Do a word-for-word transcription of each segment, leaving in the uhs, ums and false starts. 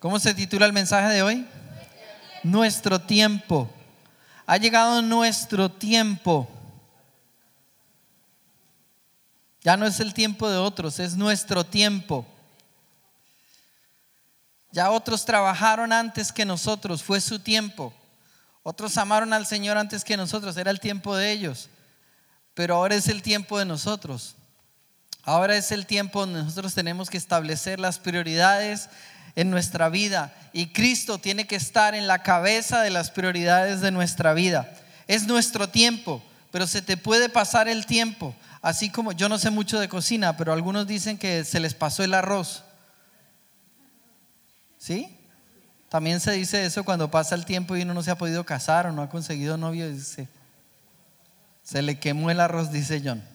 ¿Cómo se titula el mensaje de hoy? Nuestro tiempo. Ha llegado nuestro tiempo. Ya no es el tiempo de otros, es nuestro tiempo. Ya otros trabajaron antes que nosotros, fue su tiempo. Otros amaron al Señor antes que nosotros, era el tiempo de ellos. Pero ahora es el tiempo de nosotros. Ahora es el tiempo donde nosotros tenemos que establecer las prioridades en nuestra vida, y Cristo tiene que estar en la cabeza de las prioridades de nuestra vida. Es nuestro tiempo, pero se te puede pasar el tiempo. Así como yo no sé mucho de cocina, pero algunos dicen que se les pasó el arroz. ¿Sí? También se dice eso cuando pasa el tiempo y uno no se ha podido casar o no ha conseguido novio. Dice, se le quemó el arroz, dice John.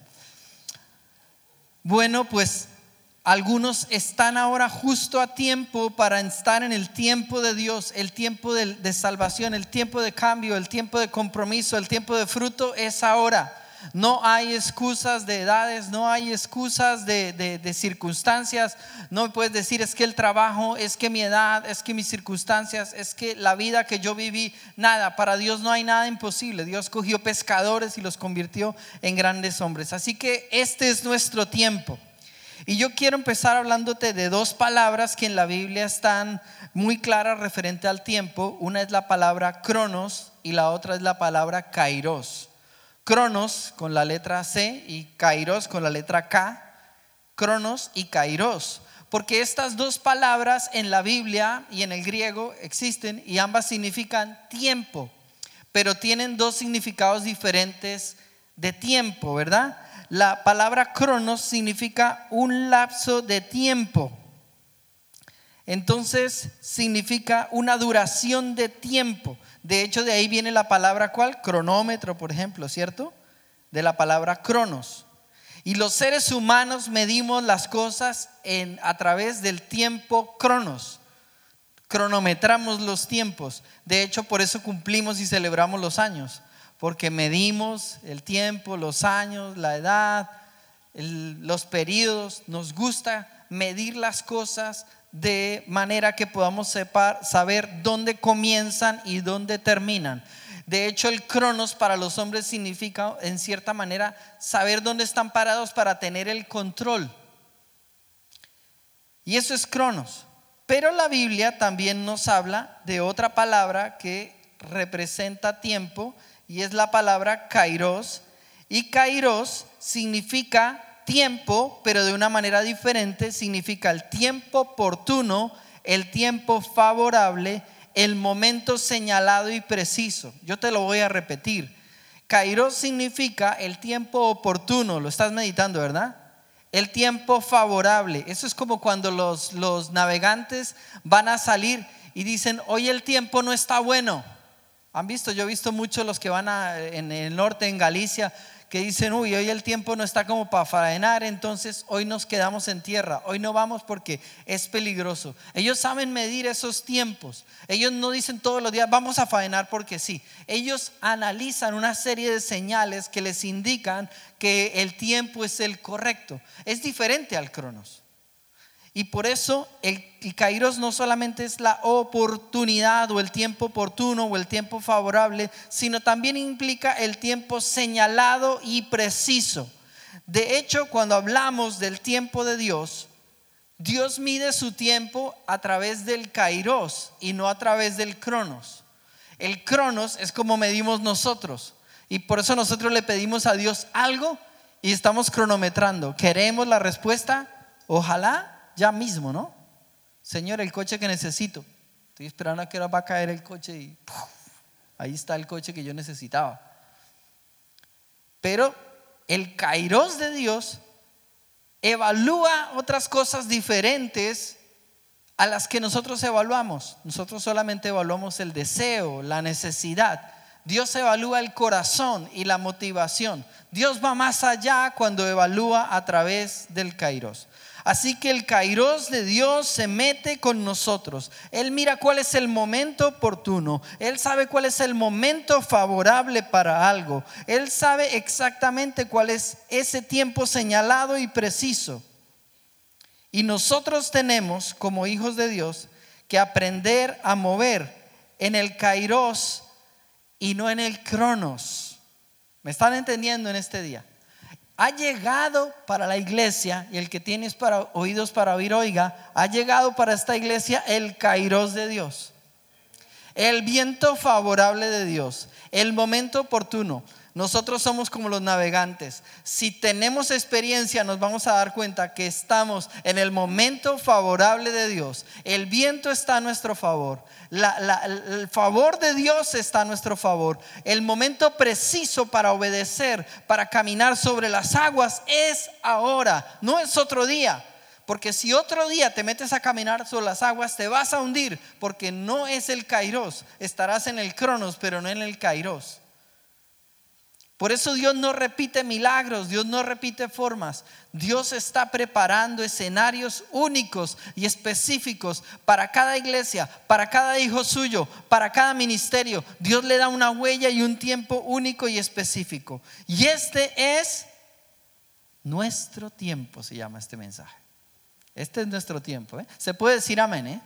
Bueno, pues algunos están ahora justo a tiempo para estar en el tiempo de Dios, el tiempo de, de salvación, el tiempo de cambio, el tiempo de compromiso, el tiempo de fruto es ahora. No hay excusas de edades, no hay excusas de, de, de circunstancias. No me puedes decir es que el trabajo, es que mi edad, es que mis circunstancias, es que la vida que yo viví. Nada, para Dios no hay nada imposible. Dios cogió pescadores y los convirtió en grandes hombres. Así que este es nuestro tiempo. Y yo quiero empezar hablándote de dos palabras que en la Biblia están muy claras referente al tiempo. Una es la palabra cronos y la otra es la palabra kairos. Cronos con la letra C y kairos con la letra K. Cronos y kairos. Porque estas dos palabras en la Biblia y en el griego existen y ambas significan tiempo, pero tienen dos significados diferentes de tiempo, ¿verdad? La palabra cronos significa un lapso de tiempo. Entonces significa una duración de tiempo. De hecho, de ahí viene la palabra ¿cuál? Cronómetro, por ejemplo, ¿cierto? De la palabra cronos. Y los seres humanos medimos las cosas en, a través del tiempo cronos. Cronometramos los tiempos. De hecho, por eso cumplimos y celebramos los años. Porque medimos el tiempo, los años, la edad, el, los periodos. Nos gusta medir las cosas de manera que podamos separ, saber dónde comienzan y dónde terminan. De hecho, el cronos para los hombres significa en cierta manera saber dónde están parados para tener el control. Y eso es cronos. Pero la Biblia también nos habla de otra palabra que representa tiempo, y es la palabra kairos. Y kairos significa tiempo, pero de una manera diferente. Significa el tiempo oportuno, el tiempo favorable, el momento señalado y preciso. Yo te lo voy a repetir. Kairos significa el tiempo oportuno. Lo estás meditando, ¿verdad? El tiempo favorable. Eso es como cuando los, los navegantes van a salir y dicen, hoy el tiempo no está bueno. ¿Han visto? Yo he visto muchos los que van a, en el norte, en Galicia, que dicen, uy, hoy el tiempo no está como para faenar, entonces hoy nos quedamos en tierra, hoy no vamos porque es peligroso. Ellos saben medir esos tiempos. Ellos no dicen todos los días vamos a faenar porque sí. Ellos analizan una serie de señales que les indican que el tiempo es el correcto. Es diferente al cronos. Y por eso el, el kairos no solamente es la oportunidad o el tiempo oportuno o el tiempo favorable, sino también implica el tiempo señalado y preciso. De hecho, cuando hablamos del tiempo de Dios, Dios mide su tiempo a través del kairos y no a través del cronos. El cronos es como medimos nosotros, y por eso nosotros le pedimos a Dios algo y estamos cronometrando. Queremos la respuesta, ojalá ya mismo, ¿no? Señor, el coche que necesito. Estoy esperando a que ahora va a caer el coche y ¡puf! Ahí está el coche que yo necesitaba. Pero el kairos de Dios evalúa otras cosas diferentes a las que nosotros evaluamos. Nosotros solamente evaluamos el deseo, la necesidad. Dios evalúa el corazón y la motivación. Dios va más allá cuando evalúa a través del kairos. Así que el kairos de Dios se mete con nosotros. Él mira cuál es el momento oportuno. Él sabe cuál es el momento favorable para algo. Él sabe exactamente cuál es ese tiempo señalado y preciso. Y nosotros tenemos, como hijos de Dios, que aprender a mover en el kairos y no en el cronos. ¿Me están entendiendo en este día? Ha llegado para la iglesia, y el que tiene para, oídos para oír, oiga, ha llegado para esta iglesia el kairos de Dios, el viento favorable de Dios, el momento oportuno. Nosotros somos como los navegantes. Si tenemos experiencia, nos vamos a dar cuenta que estamos en el momento favorable de Dios. El viento está a nuestro favor. La, la, el favor de Dios está a nuestro favor. El momento preciso para obedecer, para caminar sobre las aguas es ahora, no es otro día. Porque si otro día te metes a caminar sobre las aguas, te vas a hundir, porque no es el kairos. Estarás en el cronos, pero no en el kairos. Por eso Dios no repite milagros, Dios no repite formas. Dios está preparando escenarios únicos y específicos para cada iglesia, para cada hijo suyo, para cada ministerio. Dios le da una huella y un tiempo único y específico. Y este es nuestro tiempo, se llama este mensaje. Este es nuestro tiempo, ¿eh? Se puede decir amén, ¿eh?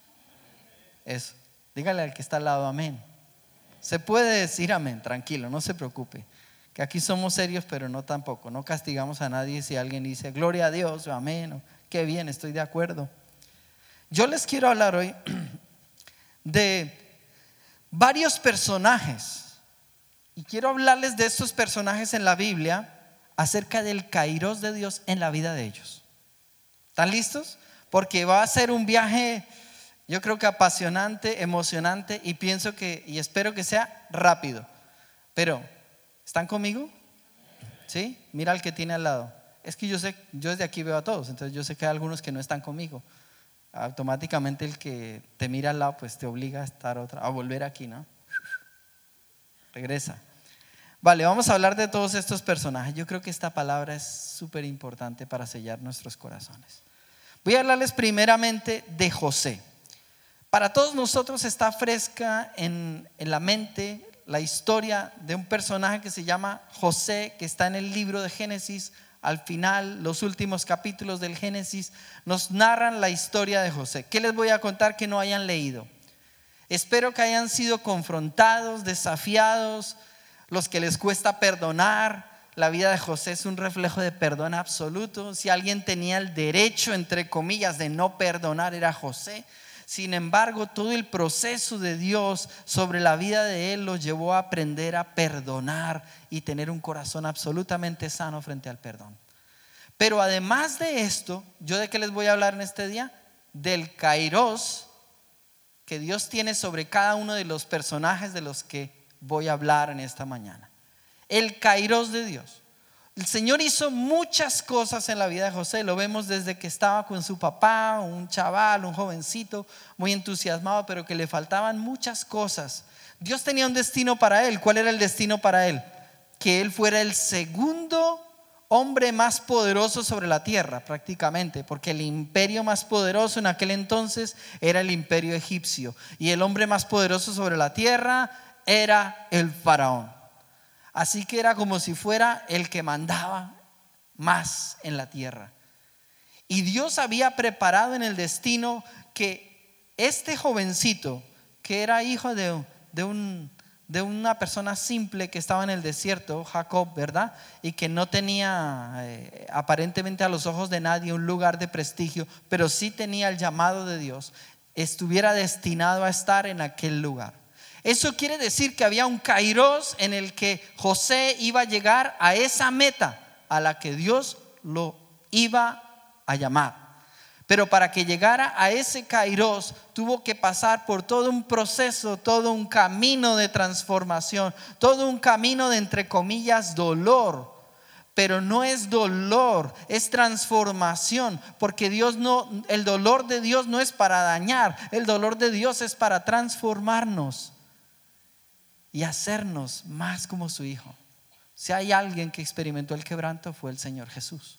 Eso, dígale al que está al lado amén. Se puede decir amén, tranquilo, no se preocupe. Que aquí somos serios, pero no tampoco. No castigamos a nadie si alguien dice gloria a Dios o amén, o qué bien, estoy de acuerdo. Yo les quiero hablar hoy de varios personajes, y quiero hablarles de estos personajes en la Biblia acerca del kairos de Dios en la vida de ellos. ¿Están listos? Porque va a ser un viaje, yo creo que apasionante, emocionante, y pienso que, y espero que sea rápido. Pero ¿están conmigo? ¿Sí? Mira al que tiene al lado. Es que yo sé, yo desde aquí veo a todos, entonces yo sé que hay algunos que no están conmigo. Automáticamente el que te mira al lado pues te obliga a estar otra, a volver aquí, ¿no? Regresa. Vale, vamos a hablar de todos estos personajes. Yo creo que esta palabra es súper importante para sellar nuestros corazones. Voy a hablarles primeramente de José. Para todos nosotros está fresca en, en la mente la historia de un personaje que se llama José, que está en el libro de Génesis. Al final, los últimos capítulos del Génesis nos narran la historia de José. ¿Qué les voy a contar que no hayan leído? Espero que hayan sido confrontados, desafiados, los que les cuesta perdonar. La vida de José es un reflejo de perdón absoluto. Si alguien tenía el derecho, entre comillas, de no perdonar, era José. Sin embargo, todo el proceso de Dios sobre la vida de él lo llevó a aprender a perdonar y tener un corazón absolutamente sano frente al perdón. Pero además de esto, ¿yo de qué les voy a hablar en este día? Del kairos que Dios tiene sobre cada uno de los personajes de los que voy a hablar en esta mañana. El kairos de Dios. El Señor hizo muchas cosas en la vida de José. Lo vemos desde que estaba con su papá, un chaval, un jovencito muy entusiasmado, pero que le faltaban muchas cosas. Dios tenía un destino para él. ¿Cuál era el destino para él? Que él fuera el segundo hombre más poderoso sobre la tierra, prácticamente, porque el imperio más poderoso en aquel entonces era el imperio egipcio, y el hombre más poderoso sobre la tierra era el faraón. Así que era como si fuera el que mandaba más en la tierra. Y Dios había preparado en el destino que este jovencito, que era hijo de, de, un, de una persona simple que estaba en el desierto, Jacob, ¿verdad? Y que no tenía eh, aparentemente a los ojos de nadie un lugar de prestigio, pero sí tenía el llamado de Dios, estuviera destinado a estar en aquel lugar. Eso quiere decir que había un kairos en el que José iba a llegar a esa meta a la que Dios lo iba a llamar. Pero para que llegara a ese kairos tuvo que pasar por todo un proceso, todo un camino de transformación, todo un camino de, entre comillas, dolor. Pero no es dolor, es transformación, porque Dios no, el dolor de Dios no es para dañar, el dolor de Dios es para transformarnos y hacernos más como su Hijo. Si hay alguien que experimentó el quebranto, fue el Señor Jesús.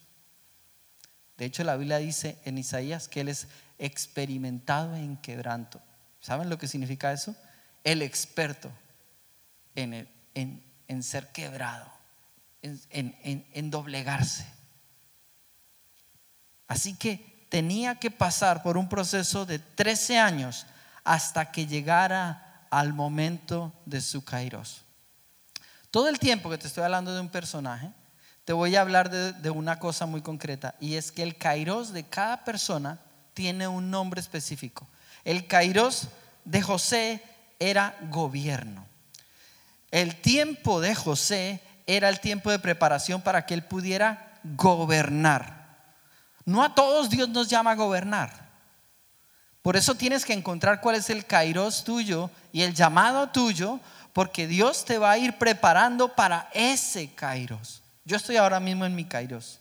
De hecho, la Biblia dice en Isaías que Él es experimentado en quebranto. ¿Saben lo que significa eso? El experto en, el, en, en ser quebrado, en, en, en, en doblegarse. Así que tenía que pasar por un proceso de trece años hasta que llegara al momento de su kairos. Todo el tiempo que te estoy hablando de un personaje, te voy a hablar de, de una cosa muy concreta, y es que el kairos de cada persona tiene un nombre específico. El kairos de José era gobierno. El tiempo de José era el tiempo de preparación para que él pudiera gobernar. No a todos Dios nos llama a gobernar. Por eso tienes que encontrar cuál es el kairos tuyo y el llamado tuyo, porque Dios te va a ir preparando para ese kairos. Yo estoy ahora mismo en mi kairos,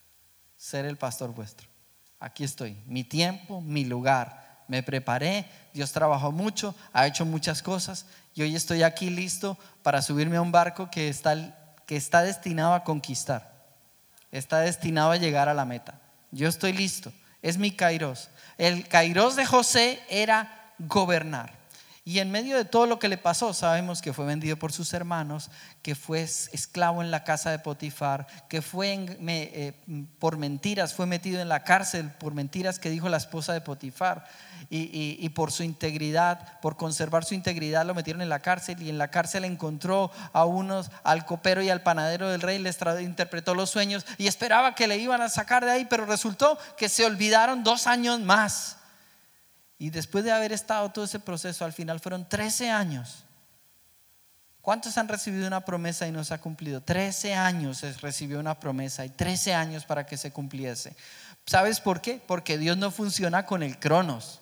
ser el pastor vuestro. Aquí estoy, mi tiempo, mi lugar. Me preparé, Dios trabajó mucho, ha hecho muchas cosas y hoy estoy aquí listo para subirme a un barco que está, que está destinado a conquistar, está destinado a llegar a la meta. Yo estoy listo, es mi kairos. El kairos de José era gobernar. Y en medio de todo lo que le pasó, sabemos que fue vendido por sus hermanos, que fue esclavo en la casa de Potifar, que fue en, me, eh, por mentiras, fue metido en la cárcel por mentiras que dijo la esposa de Potifar, y, y, y por su integridad, por conservar su integridad, lo metieron en la cárcel, y en la cárcel encontró a unos, al copero y al panadero del rey, les tra- interpretó los sueños y esperaba que le iban a sacar de ahí, pero resultó que se olvidaron dos años más. Y después de haber estado todo ese proceso, al final fueron trece años. ¿Cuántos han recibido una promesa y no se ha cumplido? trece años se recibió una promesa y trece años para que se cumpliese. ¿Sabes por qué? Porque Dios no funciona con el cronos.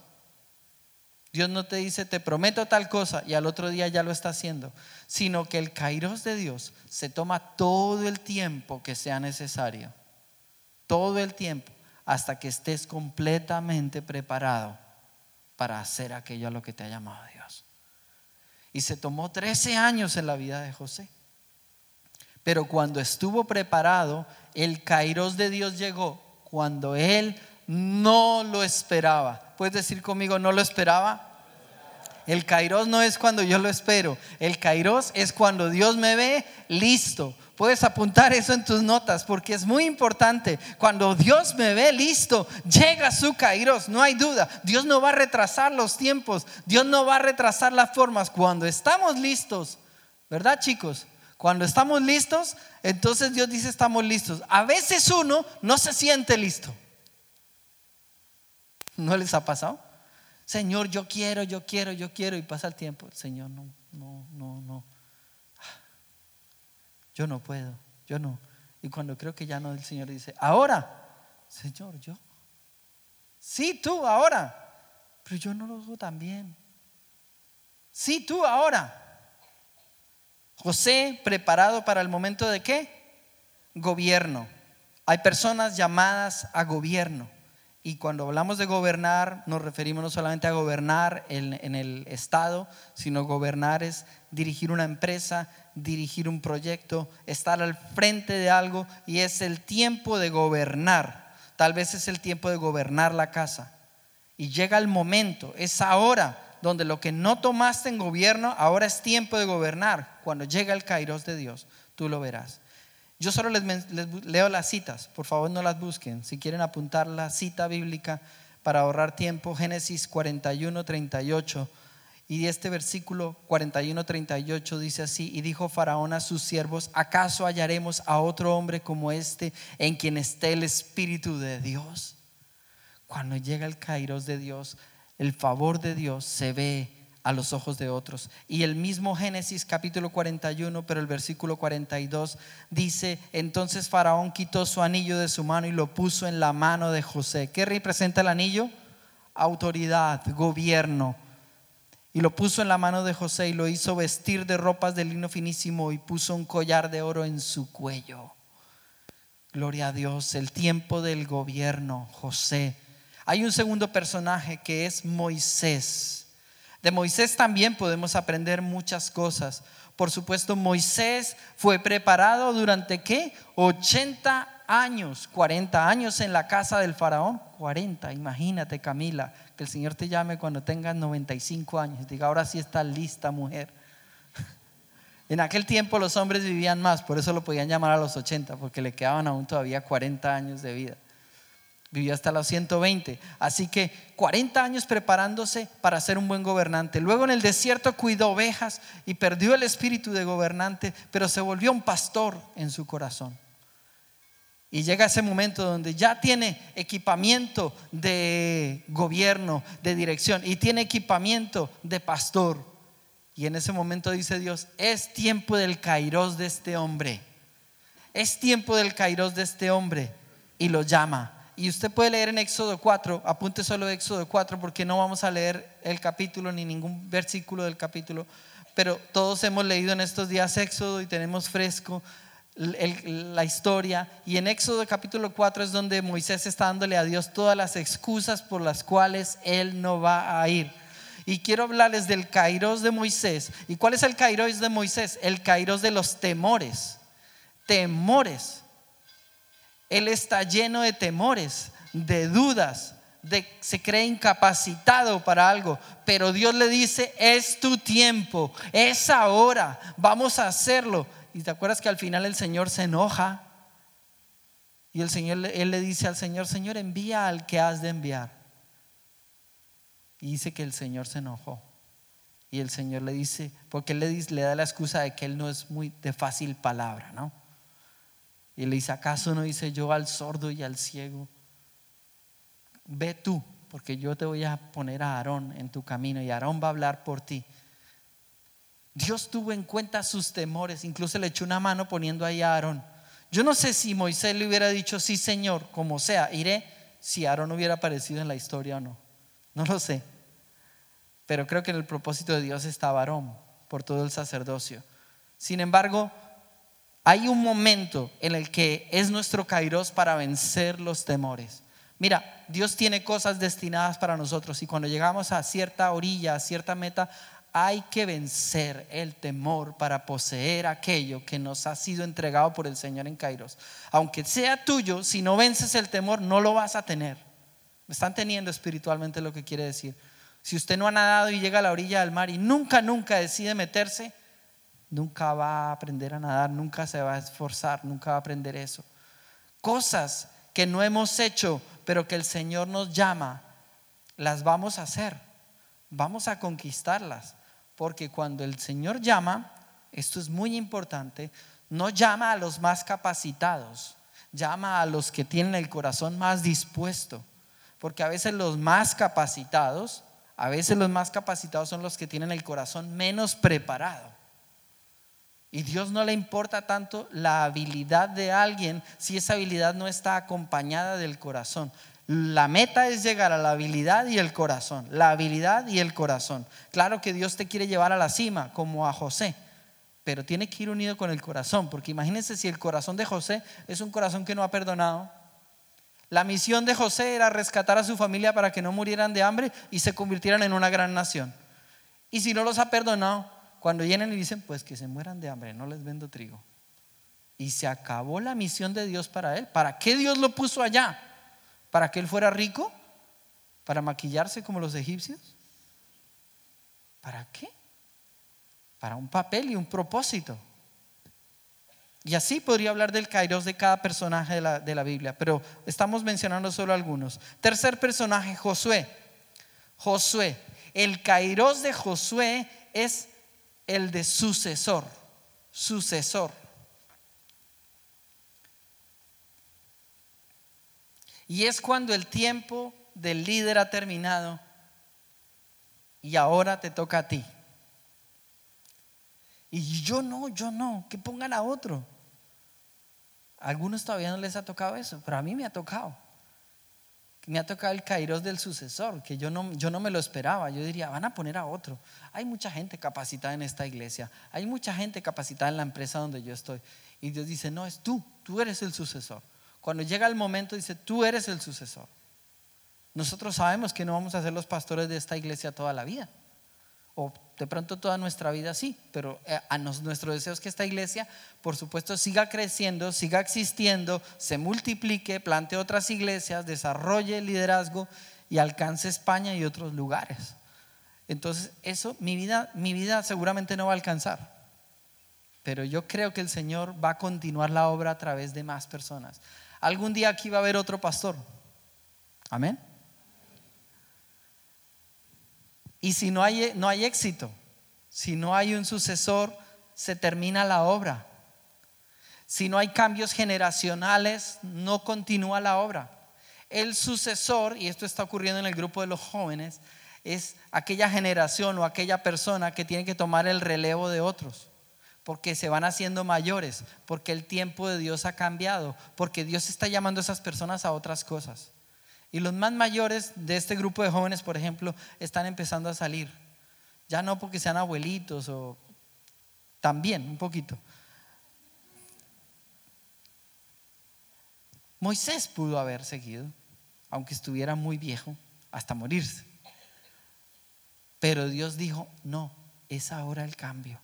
Dios no te dice te prometo tal cosa y al otro día ya lo está haciendo, sino que el kairos de Dios se toma todo el tiempo que sea necesario, todo el tiempo, hasta que estés completamente preparado para hacer aquello a lo que te ha llamado Dios. Y se tomó trece años en la vida de José. Pero cuando estuvo preparado, el kairos de Dios llegó cuando él no lo esperaba. ¿Puedes decir conmigo, no lo esperaba? El kairos no es cuando yo lo espero. El kairos es cuando Dios me ve listo. Puedes apuntar eso en tus notas porque es muy importante. Cuando Dios me ve listo, llega su kairos, no hay duda. Dios no va a retrasar los tiempos, Dios no va a retrasar las formas. Cuando estamos listos, ¿verdad, chicos? Cuando estamos listos, entonces Dios dice estamos listos. A veces uno no se siente listo. ¿No les ha pasado? Señor, yo quiero, yo quiero, yo quiero, y pasa el tiempo. Señor, no, no, no, no. Yo no puedo, yo no. Y cuando creo que ya no, el Señor dice, ahora, Señor, yo. Sí, tú, ahora. Pero yo no lo hago tan bien. Sí, tú, ahora. José, preparado para el momento de ¿qué? Gobierno. Hay personas llamadas a gobierno. Y cuando hablamos de gobernar, nos referimos no solamente a gobernar en, en el Estado, sino gobernar es dirigir una empresa, dirigir un proyecto, estar al frente de algo, y es el tiempo de gobernar. Tal vez es el tiempo de gobernar la casa. Y llega el momento, es ahora, donde lo que no tomaste en gobierno, ahora es tiempo de gobernar. Cuando llega el kairos de Dios, tú lo verás. Yo solo les, les leo las citas, por favor no las busquen. Si quieren apuntar la cita bíblica para ahorrar tiempo, Génesis cuarenta y uno, treinta y ocho. Y este versículo cuarenta y uno, treinta y ocho dice así: y dijo Faraón a sus siervos, ¿acaso hallaremos a otro hombre como este en quien esté el Espíritu de Dios? Cuando llega el kairos de Dios, el favor de Dios se ve a los ojos de otros. Y el mismo Génesis capítulo cuarenta y uno, pero el versículo cuarenta y dos dice: entonces Faraón quitó su anillo de su mano y lo puso en la mano de José. ¿Qué representa el anillo? Autoridad, gobierno. Y lo puso en la mano de José y lo hizo vestir de ropas de lino finísimo y puso un collar de oro en su cuello. Gloria a Dios. El tiempo del gobierno, José. Hay un segundo personaje que es Moisés. De Moisés también podemos aprender muchas cosas. Por supuesto, Moisés fue preparado durante ¿qué? ochenta años, cuarenta años en la casa del faraón. cuarenta, imagínate, Camila, que el Señor te llame cuando tengas noventa y cinco años. Diga, ahora sí está lista, mujer. En aquel tiempo los hombres vivían más, por eso lo podían llamar a los ochenta, porque le quedaban aún todavía cuarenta años de vida. vivió hasta los ciento veinte. Así que cuarenta años preparándose para ser un buen gobernante. Luego en el desierto cuidó ovejas y perdió el espíritu de gobernante, pero se volvió un pastor en su corazón. Y llega ese momento donde ya tiene equipamiento de gobierno, de dirección, y tiene equipamiento de pastor. Y en ese momento dice Dios: es tiempo del kairos de este hombre. Es tiempo del kairos de este hombre. Y lo llama. Y usted puede leer en Éxodo cuatro, apunte solo Éxodo cuatro, porque no vamos a leer el capítulo ni ningún versículo del capítulo, pero todos hemos leído en estos días Éxodo y tenemos fresco el, la historia. Y en Éxodo capítulo cuatro es donde Moisés está dándole a Dios todas las excusas por las cuales él no va a ir. Y quiero hablarles del kairos de Moisés. ¿Y cuál es el kairos de Moisés? El kairos de los temores. Temores. Él está lleno de temores, de dudas, de, se cree incapacitado para algo, pero Dios le dice: es tu tiempo, es ahora, vamos a hacerlo. Y te acuerdas que al final el Señor se enoja y el Señor, él le dice al Señor: Señor, envía al que has de enviar. Y dice que el Señor se enojó. Y el Señor le dice, porque él le, dice, le da la excusa de que él no es muy de fácil palabra, ¿no? Y le dice: ¿acaso no hice yo al sordo y al ciego? Ve tú, porque yo te voy a poner a Aarón en tu camino y Aarón va a hablar por ti. Dios tuvo en cuenta sus temores, incluso le echó una mano poniendo ahí a Aarón. Yo no sé si Moisés le hubiera dicho: sí, Señor, como sea, iré, si Aarón hubiera aparecido en la historia o no. No lo sé. Pero creo que en el propósito de Dios estaba Aarón por todo el sacerdocio. Sin embargo, hay un momento en el que es nuestro kairos para vencer los temores. Mira, Dios tiene cosas destinadas para nosotros y cuando llegamos a cierta orilla, a cierta meta, hay que vencer el temor para poseer aquello que nos ha sido entregado por el Señor en kairos. Aunque sea tuyo, si no vences el temor, no lo vas a tener. ¿Me están teniendo espiritualmente lo que quiere decir? Si usted no ha nadado y llega a la orilla del mar y nunca, nunca decide meterse, nunca va a aprender a nadar, nunca se va a esforzar, nunca va a aprender eso. Cosas que no hemos hecho, pero que el Señor nos llama, las vamos a hacer, vamos a conquistarlas. Porque cuando el Señor llama, esto es muy importante, no llama a los más capacitados, llama a los que tienen el corazón más dispuesto. Porque a veces los más capacitados, a veces los más capacitados son los que tienen el corazón menos preparado. Y Dios no le importa tanto la habilidad de alguien si esa habilidad no está acompañada del corazón. La meta es llegar a la habilidad y el corazón. La habilidad y el corazón. Claro que Dios te quiere llevar a la cima, como a José, pero tiene que ir unido con el corazón. Porque imagínense si el corazón de José es un corazón que no ha perdonado. La misión de José era rescatar a su familia para que no murieran de hambre y se convirtieran en una gran nación. Y si no los ha perdonado, cuando vienen y dicen: pues que se mueran de hambre, no les vendo trigo. Y se acabó la misión de Dios para él. ¿Para qué Dios lo puso allá? ¿Para que él fuera rico? ¿Para maquillarse como los egipcios? ¿Para qué? Para un papel y un propósito. Y así podría hablar del kairos de cada personaje de la, de la Biblia, pero estamos mencionando solo algunos. Tercer personaje, Josué. Josué. El kairos de Josué es el de sucesor. Sucesor. Y es cuando el tiempo del líder ha terminado y ahora te toca a ti. Y yo no, yo no, que pongan a otro. A algunos todavía no les ha tocado eso, pero a mí me ha tocado. Me ha tocado el kairos del sucesor, que yo no, yo no me lo esperaba. Yo diría: van a poner a otro. Hay mucha gente capacitada en esta iglesia, hay mucha gente capacitada en la empresa donde yo estoy. Y Dios dice: no, es tú, tú eres el sucesor. Cuando llega el momento dice: tú eres el sucesor. Nosotros sabemos que no vamos a ser los pastores de esta iglesia toda la vida, o de pronto toda nuestra vida sí, pero a nuestro deseo es que esta iglesia, por supuesto, siga creciendo, siga existiendo, se multiplique, plante otras iglesias, desarrolle el liderazgo y alcance España y otros lugares. Entonces eso, mi vida, mi vida seguramente no va a alcanzar, pero yo creo que el Señor va a continuar la obra a través de más personas. Algún día aquí va a haber otro pastor, Amén. Y si no hay, no hay éxito, si no hay un sucesor, se termina la obra. Si no hay cambios generacionales, no continúa la obra. El sucesor, y esto está ocurriendo en el grupo de los jóvenes, es aquella generación o aquella persona que tiene que tomar el relevo de otros, porque se van haciendo mayores, porque el tiempo de Dios ha cambiado, porque Dios está llamando a esas personas a otras cosas. Y los más mayores de este grupo de jóvenes, por ejemplo, están empezando a salir. Ya no porque sean abuelitos, o también un poquito. Moisés pudo haber seguido, aunque estuviera muy viejo, hasta morirse. Pero Dios dijo, no, es ahora el cambio.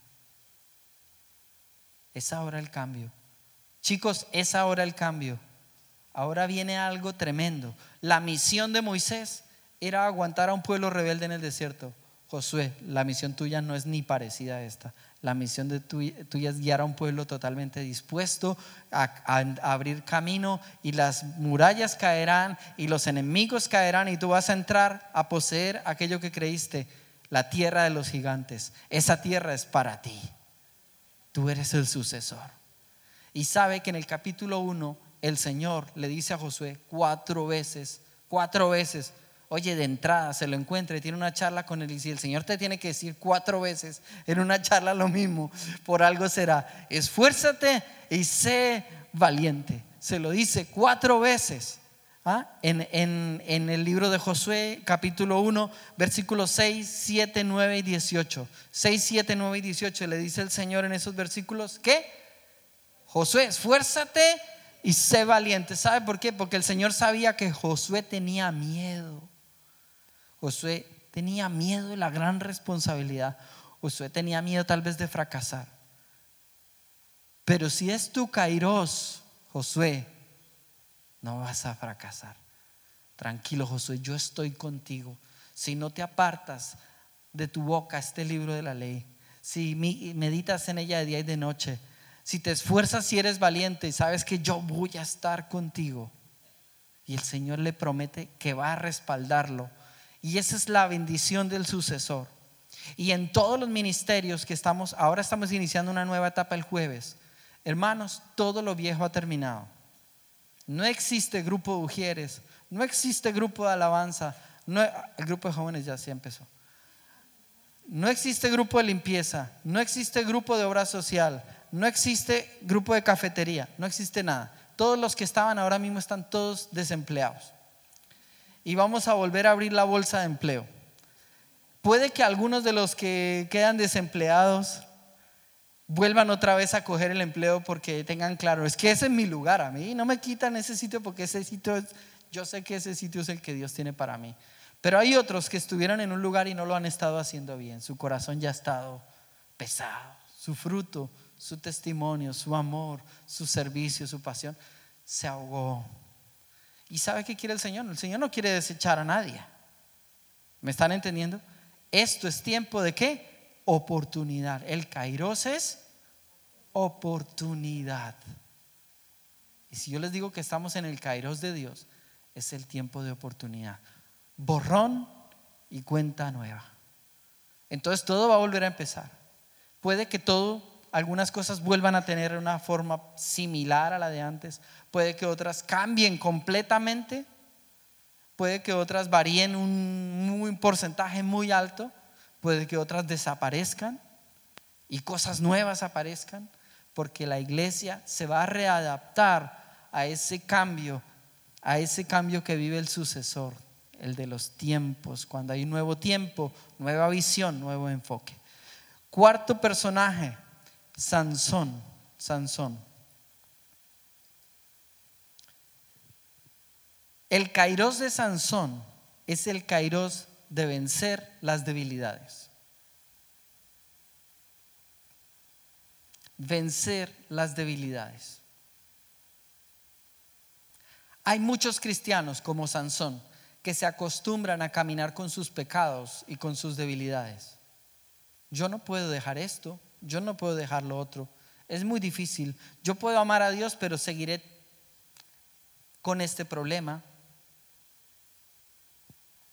Es ahora el cambio. Chicos, es ahora el cambio. Ahora viene algo tremendo. La misión de Moisés era aguantar a un pueblo rebelde en el desierto. Josué, la misión tuya no es ni parecida a esta. La misión de tuya es guiar a un pueblo totalmente dispuesto a, a, a abrir camino, y las murallas caerán y los enemigos caerán, y tú vas a entrar a poseer aquello que creíste, la tierra de los gigantes. Esa tierra es para ti. Tú eres el sucesor. Y sabe que en el capítulo uno el Señor le dice a Josué cuatro veces, cuatro veces, oye, de entrada se lo encuentra y tiene una charla con él, y si el Señor te tiene que decir cuatro veces en una charla lo mismo, por algo será. Esfuérzate y sé valiente. Se lo dice cuatro veces. ¿Ah? En, en, en el libro de Josué capítulo uno versículos seis, siete, nueve y dieciocho. seis, siete, nueve y dieciocho le dice el Señor en esos versículos ¿qué? Josué, esfuérzate y sé valiente. ¿Sabe por qué? Porque el Señor sabía que Josué tenía miedo. Josué tenía miedo de la gran responsabilidad. Josué tenía miedo tal vez de fracasar. Pero si es tu kairos, Josué, no vas a fracasar. Tranquilo, Josué, yo estoy contigo. Si no te apartas de tu boca este libro de la ley, si meditas en ella de día y de noche, si te esfuerzas y eres valiente y sabes que yo voy a estar contigo. Y el Señor le promete que va a respaldarlo. Y esa es la bendición del sucesor. Y en todos los ministerios que estamos, ahora estamos iniciando una nueva etapa el jueves. Hermanos, todo lo viejo ha terminado. No existe grupo de ujieres, no existe grupo de alabanza, no, el grupo de jóvenes ya sí empezó. No existe grupo de limpieza, no existe grupo de obra social, no existe grupo de cafetería, no existe nada. Todos los que estaban ahora mismo están todos desempleados. Y vamos a volver a abrir la bolsa de empleo. Puede que algunos de los que quedan desempleados vuelvan otra vez a coger el empleo, porque tengan claro, es que ese es mi lugar, a mí no me quitan ese sitio, porque ese sitio es, yo sé que ese sitio es el que Dios tiene para mí. Pero hay otros que estuvieron en un lugar y no lo han estado haciendo bien, su corazón ya ha estado pesado, su fruto, su testimonio, su amor, su servicio, su pasión se ahogó. ¿Y sabe qué quiere el Señor? El Señor no quiere desechar a nadie. ¿Me están entendiendo? Esto es tiempo de ¿qué? Oportunidad. El kairos es oportunidad. Y si yo les digo que estamos en el kairos de Dios, es el tiempo de oportunidad. Borrón y cuenta nueva. Entonces todo va a volver a empezar. Puede que todo, algunas cosas vuelvan a tener una forma similar a la de antes. Puede que otras cambien completamente. Puede que otras varíen un, un porcentaje muy alto. Puede que otras desaparezcan y cosas nuevas aparezcan, porque la iglesia se va a readaptar a ese cambio, a ese cambio que vive el sucesor, el de los tiempos. Cuando hay un nuevo tiempo, nueva visión, nuevo enfoque. Cuarto personaje, Sansón. Sansón. El kairos de Sansón es el kairos de vencer las debilidades. Vencer las debilidades. Hay muchos cristianos como Sansón que se acostumbran a caminar con sus pecados y con sus debilidades. Yo no puedo dejar esto, yo no puedo dejar lo otro. Es muy difícil. Yo puedo amar a Dios, pero seguiré con este problema.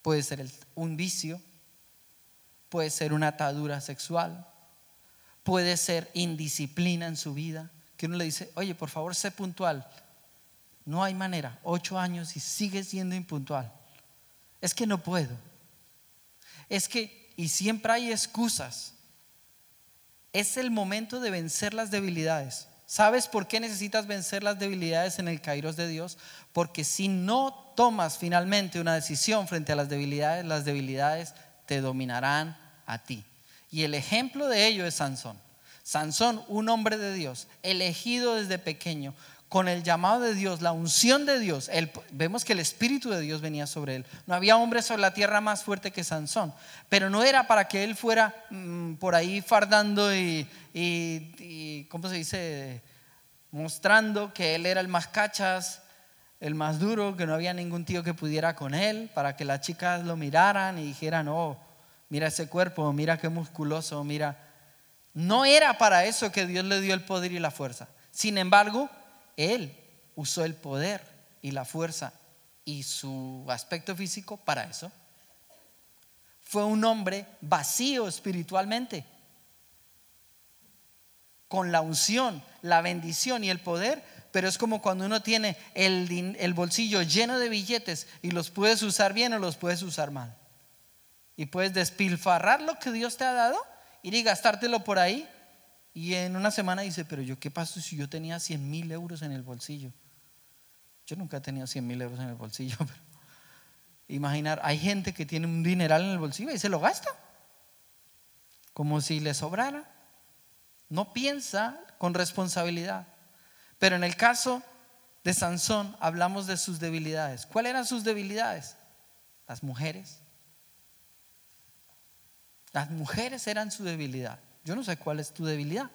puede ser el- un vicio, puede ser una atadura sexual, puede ser indisciplina en su vida, que uno le dice, oye, por favor, sé puntual. No hay manera, ocho años y sigue siendo impuntual. Es que no puedo. Es que, y siempre hay excusas. Es el momento de vencer las debilidades. ¿Sabes por qué necesitas vencer las debilidades en el Kairos de Dios? Porque si no tomas finalmente una decisión frente a las debilidades, las debilidades te dominarán a ti. Y el ejemplo de ello es Sansón. Sansón, un hombre de Dios, elegido desde pequeño, con el llamado de Dios, la unción de Dios. Él, vemos que el Espíritu de Dios venía sobre él. No había hombre sobre la tierra más fuerte que Sansón, pero no era para que él fuera mmm, por ahí fardando y, y, y ¿cómo se dice? Mostrando que él era el más cachas, el más duro, que no había ningún tío que pudiera con él, para que las chicas lo miraran y dijeran, oh, mira ese cuerpo, mira qué musculoso, mira. No era para eso que Dios le dio el poder y la fuerza. Sin embargo, él usó el poder y la fuerza y su aspecto físico para eso. Fue un hombre vacío espiritualmente, con la unción, la bendición y el poder, pero es como cuando uno tiene el, el bolsillo lleno de billetes y los puedes usar bien o los puedes usar mal. Y puedes despilfarrar lo que Dios te ha dado, ir y gastártelo por ahí. Y en una semana dice, pero yo qué pasó si yo tenía cien mil euros en el bolsillo. Yo nunca he tenido cien mil euros en el bolsillo, pero imaginar, hay gente que tiene un dineral en el bolsillo y se lo gasta como si le sobrara. No piensa con responsabilidad. Pero en el caso de Sansón hablamos de sus debilidades. ¿Cuáles eran sus debilidades? Las mujeres. Las mujeres eran su debilidad. Yo no sé cuál es tu debilidad,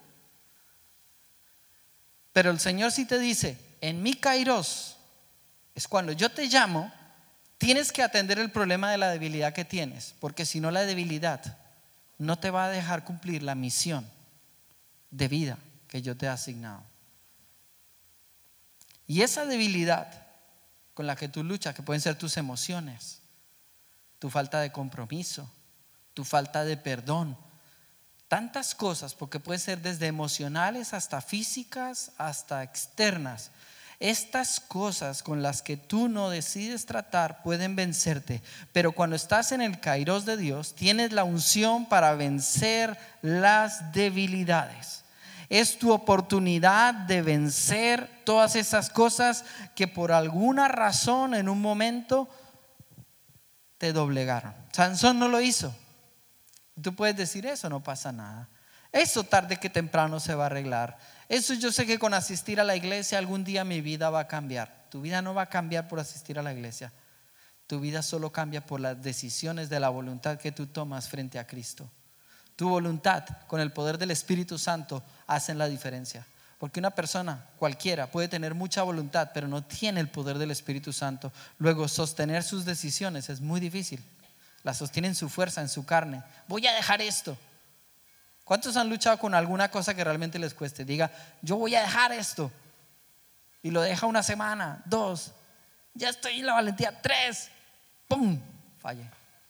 pero el Señor sí te dice, en mi Kairos, es cuando yo te llamo, tienes que atender el problema de la debilidad que tienes, porque si no, la debilidad no te va a dejar cumplir la misión de vida que yo te he asignado. Y esa debilidad con la que tú luchas, que pueden ser tus emociones, tu falta de compromiso, tu falta de perdón, tantas cosas, porque puede ser desde emocionales hasta físicas, hasta externas. Estas cosas con las que tú no decides tratar pueden vencerte, pero cuando estás en el Kairos de Dios, tienes la unción para vencer las debilidades. Es tu oportunidad de vencer todas esas cosas que por alguna razón en un momento te doblegaron. Sansón no lo hizo. Tú puedes decir, eso no pasa nada, eso tarde que temprano se va a arreglar, eso yo sé que con asistir a la iglesia algún día mi vida va a cambiar. Tu vida no va a cambiar por asistir a la iglesia. Tu vida solo cambia por las decisiones de la voluntad que tú tomas frente a Cristo. Tu voluntad con el poder del Espíritu Santo hacen la diferencia. Porque una persona cualquiera puede tener mucha voluntad, pero no tiene el poder del Espíritu Santo. Luego sostener sus decisiones es muy difícil. La sostienen su fuerza en su carne. Voy a dejar esto. ¿Cuántos han luchado con alguna cosa que realmente les cueste? Diga, yo voy a dejar esto. Y lo deja una semana, dos. Ya estoy en la valentía, tres. ¡Pum! Falle.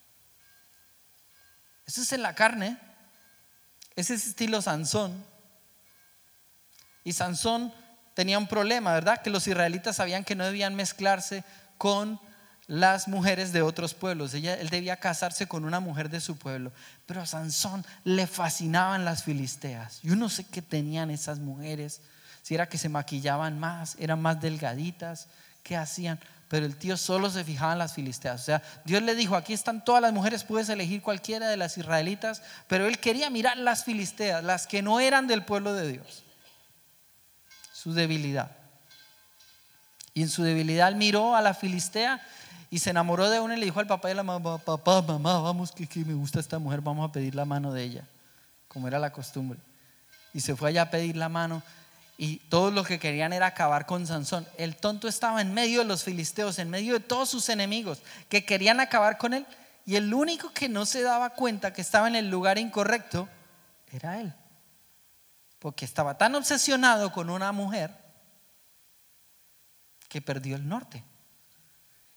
Eso es en la carne. Ese es estilo Sansón. Y Sansón tenía un problema, ¿verdad? Que los israelitas sabían que no debían mezclarse con las mujeres de otros pueblos. Ella, él debía casarse con una mujer de su pueblo. Pero a Sansón le fascinaban las filisteas. Yo no sé qué tenían esas mujeres. Si era que se maquillaban más, eran más delgaditas, ¿qué hacían? Pero el tío solo se fijaba en las filisteas. O sea, Dios le dijo, aquí están todas las mujeres, puedes elegir cualquiera de las israelitas. Pero él quería mirar las filisteas, las que no eran del pueblo de Dios. Su debilidad. Y en su debilidad él miró a la filistea y se enamoró de una y le dijo al papá y a la mamá, papá, mamá, vamos que, que me gusta esta mujer, vamos a pedir la mano de ella, como era la costumbre. Y se fue allá a pedir la mano y todos los que querían era acabar con Sansón. El tonto estaba en medio de los filisteos, en medio de todos sus enemigos que querían acabar con él, y el único que no se daba cuenta que estaba en el lugar incorrecto era él, porque estaba tan obsesionado con una mujer que perdió el norte.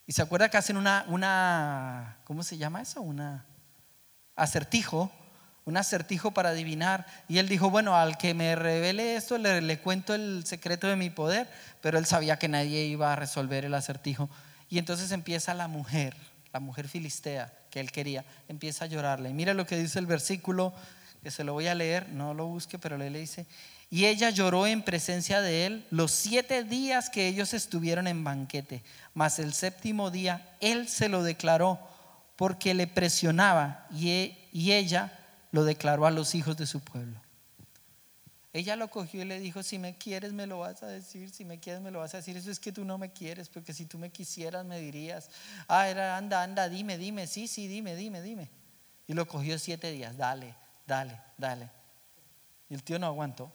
Y se acuerda que hacen una, una ¿cómo se llama eso? Una acertijo, un acertijo para adivinar. Y él dijo, bueno, al que me revele esto le, le cuento el secreto de mi poder. Pero él sabía que nadie iba a resolver el acertijo. Y entonces empieza la mujer, la mujer filistea que él quería, empieza a llorarle. Y mira lo que dice el versículo, que se lo voy a leer, no lo busque, pero le dice: y ella lloró en presencia de él los siete días que ellos estuvieron en banquete, mas el séptimo día él se lo declaró porque le presionaba, y, y ella lo declaró a los hijos de su pueblo. Ella lo cogió y le dijo: si me quieres me lo vas a decir, si me quieres me lo vas a decir. Eso es que tú no me quieres, porque si tú me quisieras me dirías. Ah, era, anda, anda, dime, dime, sí, sí, dime, dime, dime. Y lo cogió siete días, dale, dale, dale. Y el tío no aguantó.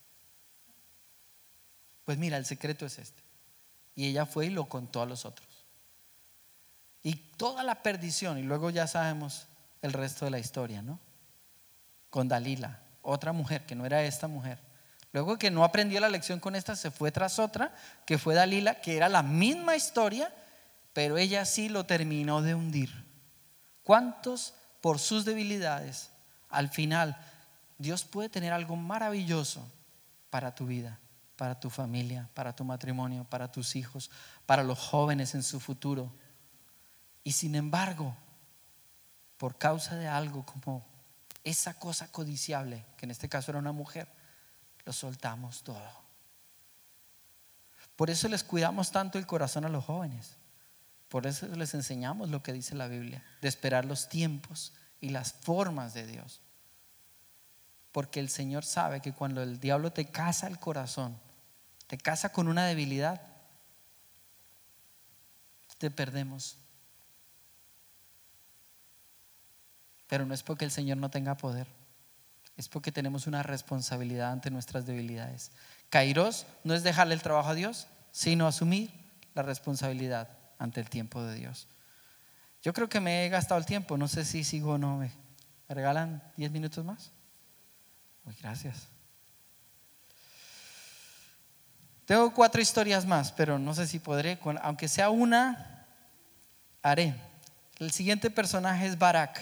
Pues mira, el secreto es este. Y ella fue y lo contó a los otros. Y toda la perdición, y luego ya sabemos el resto de la historia, ¿no? Con Dalila, otra mujer que no era esta mujer. Luego que no aprendió la lección con esta, se fue tras otra, que fue Dalila, que era la misma historia, pero ella sí lo terminó de hundir. ¿Cuántos por sus debilidades al final Dios puede tener algo maravilloso para tu vida, para tu familia, para tu matrimonio, para tus hijos, para los jóvenes en su futuro? Y sin embargo, por causa de algo como esa cosa codiciable, que en este caso era una mujer, lo soltamos todo. Por eso les cuidamos tanto el corazón a los jóvenes. Por eso les enseñamos lo que dice la Biblia, de esperar los tiempos y las formas de Dios. Porque el Señor sabe que cuando el diablo te casa el corazón, te casa con una debilidad, te perdemos. Pero no es porque el Señor no tenga poder, es porque tenemos una responsabilidad ante nuestras debilidades. Kairos no es dejarle el trabajo a Dios, sino asumir la responsabilidad ante el tiempo de Dios. Yo creo que me he gastado el tiempo, no sé si sigo o no. ¿Me regalan diez minutos más? Muy gracias. Tengo cuatro historias más, pero no sé si podré, aunque sea una, haré. El siguiente personaje es Barak.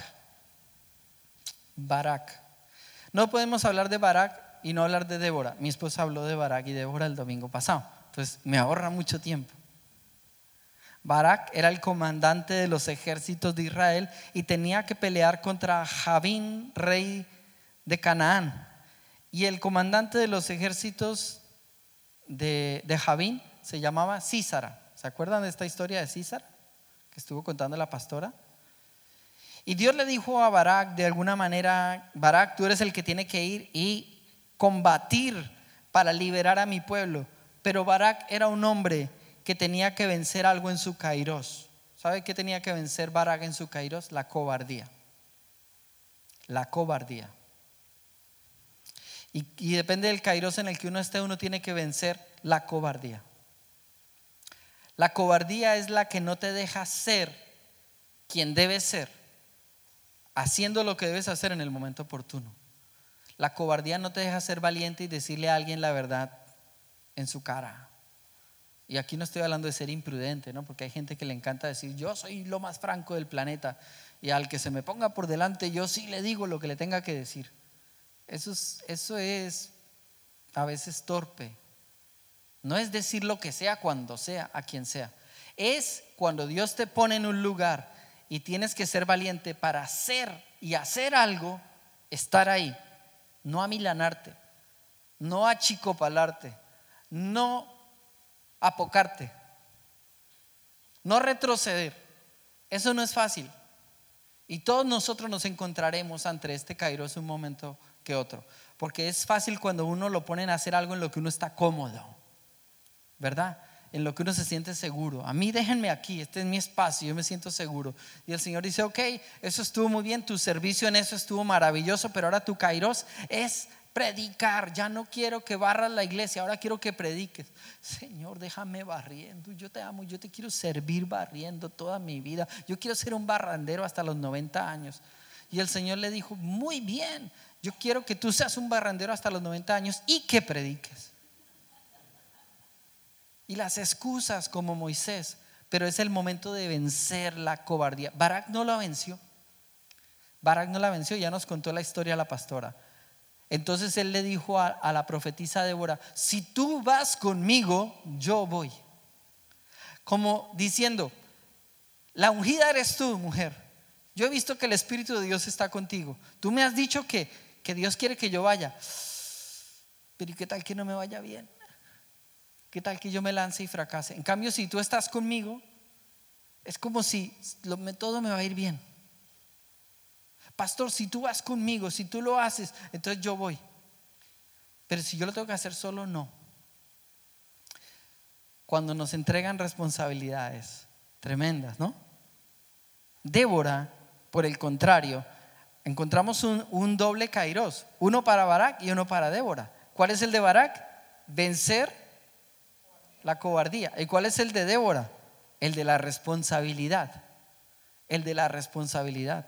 Barak. No podemos hablar de Barak y no hablar de Débora. Mi esposa habló de Barak y Débora el domingo pasado, entonces me ahorra mucho tiempo. Barak era el comandante de los ejércitos de Israel y tenía que pelear contra Jabín, rey de Canaán. Y el comandante de los ejércitos de, de Jabín se llamaba Sísara. ¿Se acuerdan de esta historia de Sísara que estuvo contando la pastora? Y Dios le dijo a Barak de alguna manera: Barak, tú eres el que tiene que ir y combatir para liberar a mi pueblo. Pero Barak era un hombre que tenía que vencer algo en su kairos. ¿Sabe qué tenía que vencer Barak en su kairos? La cobardía. La cobardía. Y, y depende del kairos en el que uno esté, uno tiene que vencer la cobardía. La cobardía es la que no te deja ser quien debes ser, haciendo lo que debes hacer en el momento oportuno. La cobardía no te deja ser valiente y decirle a alguien la verdad en su cara. Y aquí no estoy hablando de ser imprudente, ¿no? Porque hay gente que le encanta decir: yo soy lo más franco del planeta, y al que se me ponga por delante yo sí le digo lo que le tenga que decir. Eso es, eso es a veces torpe. No es decir lo que sea cuando sea, a quien sea. Es cuando Dios te pone en un lugar y tienes que ser valiente para hacer y hacer algo, estar ahí. No amilanarte, no achicopalarte, no apocarte, no retroceder. Eso no es fácil. Y todos nosotros nos encontraremos ante este kairos un momento que otro, porque es fácil cuando uno lo ponen a hacer algo en lo que uno está cómodo, ¿verdad? En lo que uno se siente seguro. A mí déjenme aquí, este es mi espacio, yo me siento seguro. Y el Señor dice: ok, eso estuvo muy bien, tu servicio en eso estuvo maravilloso, pero ahora tu kairos es predicar. Ya no quiero que barras la iglesia, ahora quiero que prediques. Señor, déjame barriendo, yo te amo, yo te quiero servir barriendo toda mi vida. Yo quiero ser un barrandero hasta los noventa años. Y el Señor le dijo: muy bien, yo quiero que tú seas un barrandero hasta los noventa años y que prediques. Y las excusas como Moisés, pero es el momento de vencer la cobardía. Barak no la venció. Barak no la venció, ya nos contó la historia la pastora. Entonces él le dijo a, a la profetisa Débora: si tú vas conmigo, yo voy. Como diciendo: la ungida eres tú, mujer. Yo he visto que el Espíritu de Dios está contigo. Tú me has dicho que, que Dios quiere que yo vaya. Pero ¿y qué tal que no me vaya bien? ¿Qué tal que yo me lance y fracase? En cambio, si tú estás conmigo, es como si lo, todo me va a ir bien. Pastor, si tú vas conmigo, si tú lo haces, entonces yo voy. Pero si yo lo tengo que hacer solo, no. Cuando nos entregan responsabilidades tremendas, ¿no? Débora, por el contrario, encontramos un, un doble kairos, uno para Barak y uno para Débora. ¿Cuál es el de Barak? Vencer la cobardía. ¿Y cuál es el de Débora? El de la responsabilidad. El de la responsabilidad.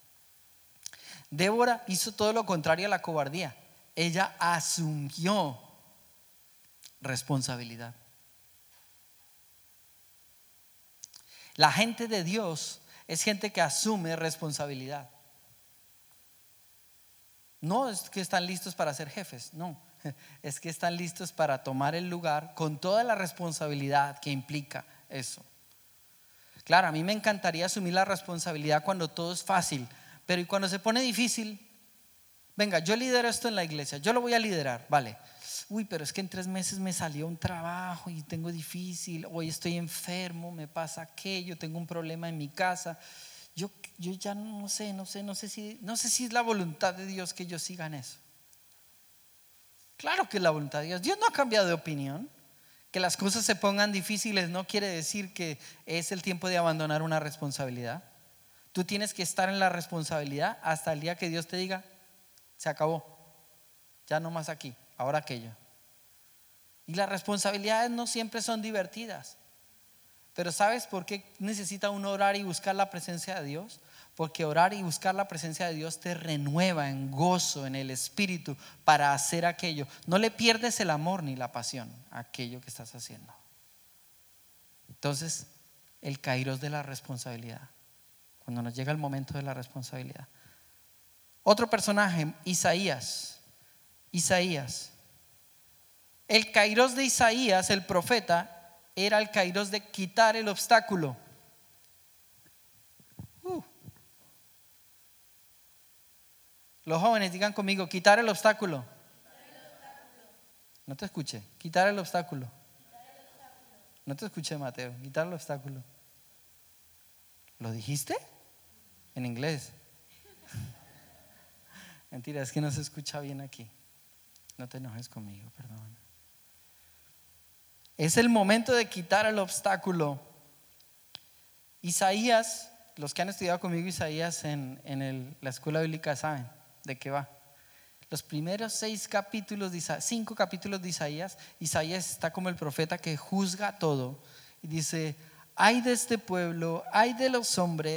Débora hizo todo lo contrario a la cobardía. Ella asumió responsabilidad. La gente de Dios es gente que asume responsabilidad. No es que están listos para ser jefes, no, es que están listos para tomar el lugar con toda la responsabilidad que implica eso. Claro, a mí me encantaría asumir la responsabilidad cuando todo es fácil, pero ¿y cuando se pone difícil? Venga, yo lidero esto en la iglesia, yo lo voy a liderar, vale. Uy, pero es que en tres meses me salió un trabajo y tengo difícil, hoy estoy enfermo, me pasa aquello, tengo un problema en mi casa. Yo, yo ya no sé, no sé, no sé si, no sé si es la voluntad de Dios que yo siga en eso. Claro que es la voluntad de Dios. Dios no ha cambiado de opinión. Que las cosas se pongan difíciles no quiere decir que es el tiempo de abandonar una responsabilidad. Tú tienes que estar en la responsabilidad hasta el día que Dios te diga: se acabó, ya no más aquí, ahora aquello. Y las responsabilidades no siempre son divertidas. Pero ¿sabes por qué necesita uno orar y buscar la presencia de Dios? Porque orar y buscar la presencia de Dios te renueva en gozo, en el espíritu, para hacer aquello. No le pierdes el amor ni la pasión a aquello que estás haciendo. Entonces, el kairos de la responsabilidad, cuando nos llega el momento de la responsabilidad. Otro personaje, Isaías. Isaías. El kairos de Isaías, el profeta, era el kairos de quitar el obstáculo. Uh. Los jóvenes digan conmigo: quitar el obstáculo. No te escuché. Quitar el obstáculo. No te escuché, Mateo. Quitar el obstáculo. ¿Lo dijiste? En inglés. Mentira, es que no se escucha bien aquí. No te enojes conmigo, perdón. Es el momento de quitar el obstáculo. Isaías, los que han estudiado conmigo Isaías en, en el, la escuela bíblica saben de qué va. Los primeros seis capítulos de Isaías, cinco capítulos de Isaías, Isaías está como el profeta que juzga todo y dice: ay de este pueblo, ay de los hombres